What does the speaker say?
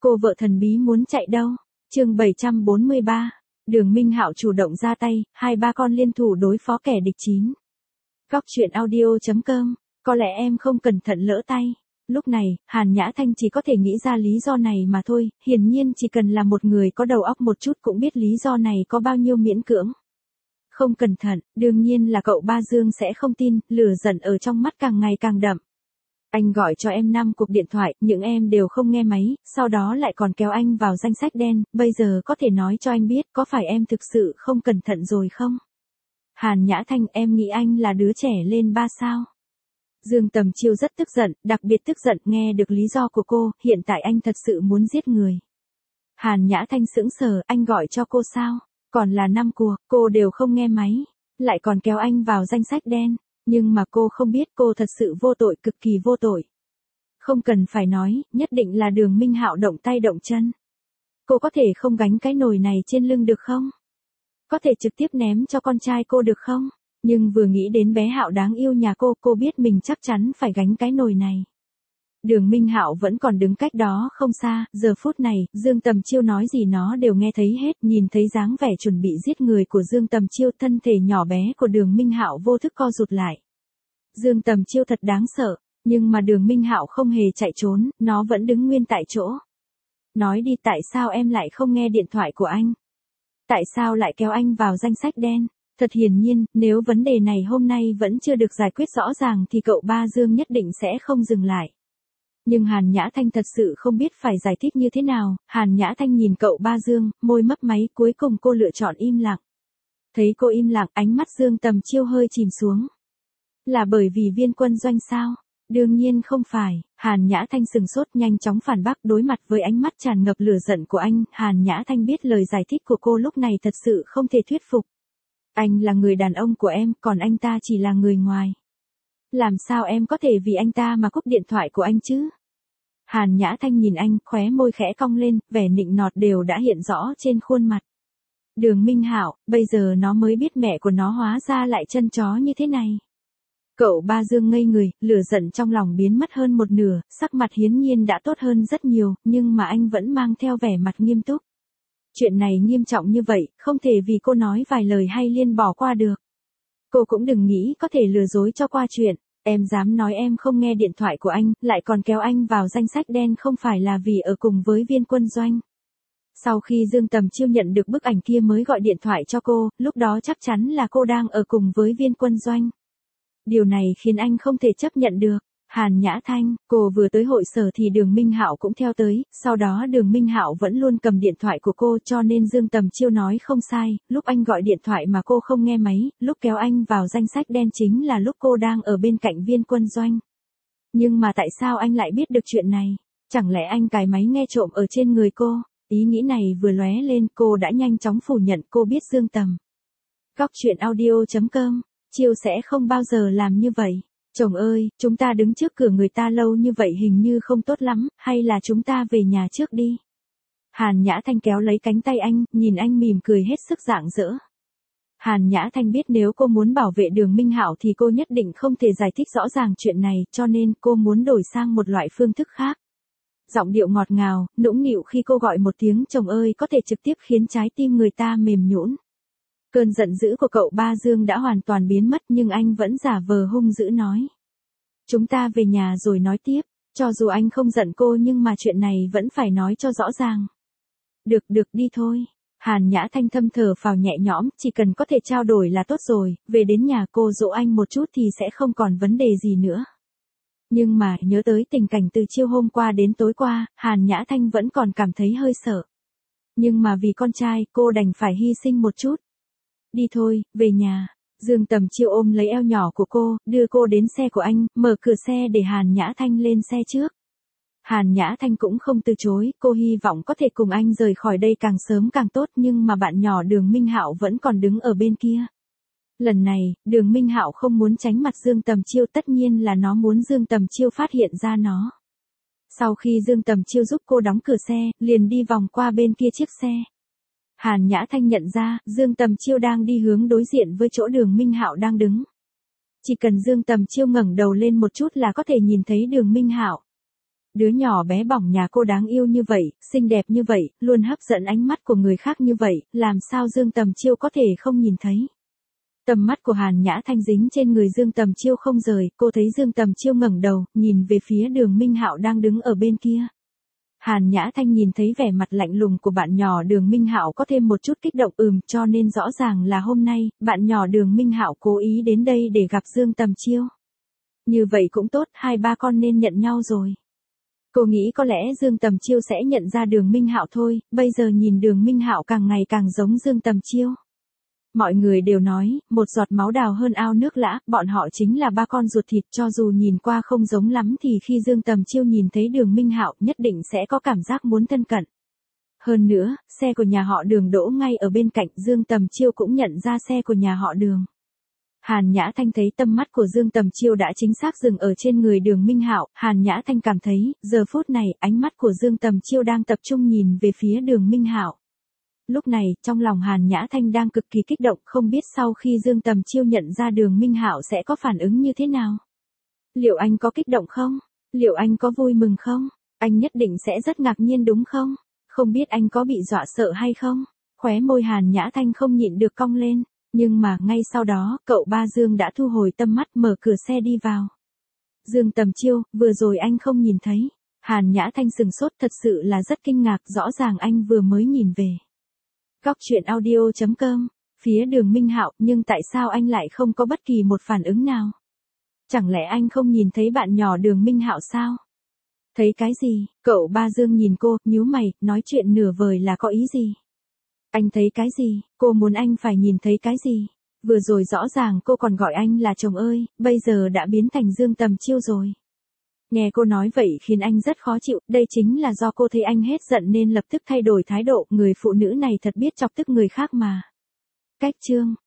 Cô vợ thần bí muốn chạy đâu? Chương 743. Đường Minh Hạo chủ động ra tay, hai ba con liên thủ đối phó kẻ địch 9. Góc truyện audio.com. Có lẽ em không cẩn thận lỡ tay. Lúc này, Hàn Nhã Thanh chỉ có thể nghĩ ra lý do này mà thôi, hiển nhiên chỉ cần là một người có đầu óc một chút cũng biết lý do này có bao nhiêu miễn cưỡng. Không cẩn thận, đương nhiên là cậu Ba Dương sẽ không tin, lửa giận ở trong mắt càng ngày càng đậm. Anh gọi cho em 5 cuộc điện thoại, nhưng em đều không nghe máy, sau đó lại còn kéo anh vào danh sách đen, bây giờ có thể nói cho anh biết có phải em thực sự không cẩn thận rồi không? Hàn Nhã Thanh, em nghĩ anh là đứa trẻ lên 3 sao? Dương Tầm Chiêu rất tức giận, đặc biệt tức giận nghe được lý do của cô, hiện tại anh thật sự muốn giết người. Hàn Nhã Thanh sững sờ, anh gọi cho cô sao? Còn là 5 cuộc, cô đều không nghe máy, lại còn kéo anh vào danh sách đen. Nhưng mà cô không biết cô thật sự vô tội, cực kỳ vô tội. Không cần phải nói, nhất định là Đường Minh Hạo động tay động chân. Cô có thể không gánh cái nồi này trên lưng được không? Có thể trực tiếp ném cho con trai cô được không? Nhưng vừa nghĩ đến bé Hạo đáng yêu nhà cô biết mình chắc chắn phải gánh cái nồi này. Đường Minh Hạo vẫn còn đứng cách đó không xa, giờ phút này, Dương Tầm Chiêu nói gì nó đều nghe thấy hết, nhìn thấy dáng vẻ chuẩn bị giết người của Dương Tầm Chiêu, thân thể nhỏ bé của Đường Minh Hạo vô thức co rụt lại. Dương Tầm Chiêu thật đáng sợ, nhưng mà Đường Minh Hạo không hề chạy trốn, nó vẫn đứng nguyên tại chỗ. Nói đi, tại sao em lại không nghe điện thoại của anh? Tại sao lại kéo anh vào danh sách đen? Thật hiển nhiên, nếu vấn đề này hôm nay vẫn chưa được giải quyết rõ ràng thì cậu Ba Dương nhất định sẽ không dừng lại. Nhưng Hàn Nhã Thanh thật sự không biết phải giải thích như thế nào, Hàn Nhã Thanh nhìn cậu Ba Dương, môi mấp máy, cuối cùng cô lựa chọn im lặng. Thấy cô im lặng, ánh mắt Dương Tầm Chiêu hơi chìm xuống. Là bởi vì Viên Quân Doanh sao? Đương nhiên không phải, Hàn Nhã Thanh sừng sốt nhanh chóng phản bác đối mặt với ánh mắt tràn ngập lửa giận của anh, Hàn Nhã Thanh biết lời giải thích của cô lúc này thật sự không thể thuyết phục. Anh là người đàn ông của em, còn anh ta chỉ là người ngoài. Làm sao em có thể vì anh ta mà cúp điện thoại của anh chứ? Hàn Nhã Thanh nhìn anh, khóe môi khẽ cong lên, vẻ nịnh nọt đều đã hiện rõ trên khuôn mặt. Đường Minh Hạo, bây giờ nó mới biết mẹ của nó hóa ra lại chân chó như thế này. Cậu Ba Dương ngây người, lửa giận trong lòng biến mất hơn một nửa, sắc mặt hiển nhiên đã tốt hơn rất nhiều, nhưng mà anh vẫn mang theo vẻ mặt nghiêm túc. Chuyện này nghiêm trọng như vậy, không thể vì cô nói vài lời hay liên bỏ qua được. Cô cũng đừng nghĩ có thể lừa dối cho qua chuyện, em dám nói em không nghe điện thoại của anh, lại còn kéo anh vào danh sách đen không phải là vì ở cùng với Viên Quân Doanh. Sau khi Dương Tầm Chiêu nhận được bức ảnh kia mới gọi điện thoại cho cô, lúc đó chắc chắn là cô đang ở cùng với Viên Quân Doanh. Điều này khiến anh không thể chấp nhận được. Hàn Nhã Thanh, cô vừa tới hội sở thì Đường Minh Hạo cũng theo tới, sau đó Đường Minh Hạo vẫn luôn cầm điện thoại của cô cho nên Dương Tầm Chiêu nói không sai, lúc anh gọi điện thoại mà cô không nghe máy, lúc kéo anh vào danh sách đen chính là lúc cô đang ở bên cạnh Viên Quân Doanh. Nhưng mà tại sao anh lại biết được chuyện này? Chẳng lẽ anh cài máy nghe trộm ở trên người cô? Ý nghĩ này vừa lóe lên, cô đã nhanh chóng phủ nhận cô biết Dương Tầm. Góc truyện audio.com, Chiêu sẽ không bao giờ làm như vậy. Chồng ơi, chúng ta đứng trước cửa người ta lâu như vậy hình như không tốt lắm, hay là chúng ta về nhà trước đi. Hàn Nhã Thanh kéo lấy cánh tay anh, nhìn anh mỉm cười hết sức rạng rỡ. Hàn Nhã Thanh biết nếu cô muốn bảo vệ Đường Minh Hạo thì cô nhất định không thể giải thích rõ ràng chuyện này, cho nên cô muốn đổi sang một loại phương thức khác. Giọng điệu ngọt ngào, nũng nịu khi cô gọi một tiếng chồng ơi có thể trực tiếp khiến trái tim người ta mềm nhũn. Cơn giận dữ của cậu Ba Dương đã hoàn toàn biến mất nhưng anh vẫn giả vờ hung dữ nói. Chúng ta về nhà rồi nói tiếp, cho dù anh không giận cô nhưng mà chuyện này vẫn phải nói cho rõ ràng. Được đi thôi. Hàn Nhã Thanh thâm thở phào nhẹ nhõm, chỉ cần có thể trao đổi là tốt rồi, về đến nhà cô dỗ anh một chút thì sẽ không còn vấn đề gì nữa. Nhưng mà nhớ tới tình cảnh từ chiều hôm qua đến tối qua, Hàn Nhã Thanh vẫn còn cảm thấy hơi sợ. Nhưng mà vì con trai, cô đành phải hy sinh một chút. Đi thôi, về nhà. Dương Tầm Chiêu ôm lấy eo nhỏ của cô, đưa cô đến xe của anh, mở cửa xe để Hàn Nhã Thanh lên xe trước. Hàn Nhã Thanh cũng không từ chối, cô hy vọng có thể cùng anh rời khỏi đây càng sớm càng tốt nhưng mà bạn nhỏ Đường Minh Hạo vẫn còn đứng ở bên kia. Lần này, Đường Minh Hạo không muốn tránh mặt Dương Tầm Chiêu, tất nhiên là nó muốn Dương Tầm Chiêu phát hiện ra nó. Sau khi Dương Tầm Chiêu giúp cô đóng cửa xe, liền đi vòng qua bên kia chiếc xe. Hàn Nhã Thanh nhận ra, Dương Tầm Chiêu đang đi hướng đối diện với chỗ Đường Minh Hạo đang đứng. Chỉ cần Dương Tầm Chiêu ngẩng đầu lên một chút là có thể nhìn thấy Đường Minh Hạo. Đứa nhỏ bé bỏng nhà cô đáng yêu như vậy, xinh đẹp như vậy, luôn hấp dẫn ánh mắt của người khác như vậy, làm sao Dương Tầm Chiêu có thể không nhìn thấy. Tầm mắt của Hàn Nhã Thanh dính trên người Dương Tầm Chiêu không rời, cô thấy Dương Tầm Chiêu ngẩng đầu, nhìn về phía Đường Minh Hạo đang đứng ở bên kia. Hàn Nhã Thanh nhìn thấy vẻ mặt lạnh lùng của bạn nhỏ Đường Minh Hạo có thêm một chút kích động cho nên rõ ràng là hôm nay, bạn nhỏ Đường Minh Hạo cố ý đến đây để gặp Dương Tầm Chiêu. Như vậy cũng tốt, hai ba con nên nhận nhau rồi. Cô nghĩ có lẽ Dương Tầm Chiêu sẽ nhận ra Đường Minh Hạo thôi, bây giờ nhìn Đường Minh Hạo càng ngày càng giống Dương Tầm Chiêu. Mọi người đều nói, một giọt máu đào hơn ao nước lã, bọn họ chính là ba con ruột thịt, cho dù nhìn qua không giống lắm thì khi Dương Tầm Chiêu nhìn thấy Đường Minh Hạo nhất định sẽ có cảm giác muốn thân cận. Hơn nữa, xe của nhà họ Đường đỗ ngay ở bên cạnh, Dương Tầm Chiêu cũng nhận ra xe của nhà họ Đường. Hàn Nhã Thanh thấy tâm mắt của Dương Tầm Chiêu đã chính xác dừng ở trên người Đường Minh Hạo, Hàn Nhã Thanh cảm thấy, giờ phút này, ánh mắt của Dương Tầm Chiêu đang tập trung nhìn về phía Đường Minh Hạo. Lúc này, trong lòng Hàn Nhã Thanh đang cực kỳ kích động, không biết sau khi Dương Tầm Chiêu nhận ra Đường Minh Hạo sẽ có phản ứng như thế nào. Liệu anh có kích động không? Liệu anh có vui mừng không? Anh nhất định sẽ rất ngạc nhiên đúng không? Không biết anh có bị dọa sợ hay không? Khóe môi Hàn Nhã Thanh không nhịn được cong lên. Nhưng mà ngay sau đó, cậu ba Dương đã thu hồi tâm mắt mở cửa xe đi vào. Dương Tầm Chiêu, vừa rồi anh không nhìn thấy. Hàn Nhã Thanh sừng sốt, thật sự là rất kinh ngạc, rõ ràng anh vừa mới nhìn về. Góc truyện audio.com, phía Đường Minh Hạo, nhưng tại sao anh lại không có bất kỳ một phản ứng nào? Chẳng lẽ anh không nhìn thấy bạn nhỏ Đường Minh Hạo sao? Thấy cái gì? Cậu ba Dương nhìn cô, nhíu mày, nói chuyện nửa vời là có ý gì? Anh thấy cái gì? Cô muốn anh phải nhìn thấy cái gì? Vừa rồi rõ ràng cô còn gọi anh là chồng ơi, bây giờ đã biến thành Dương Tầm Chiêu rồi. Nghe cô nói vậy khiến anh rất khó chịu, đây chính là do cô thấy anh hết giận nên lập tức thay đổi thái độ, người phụ nữ này thật biết chọc tức người khác mà. Cách chương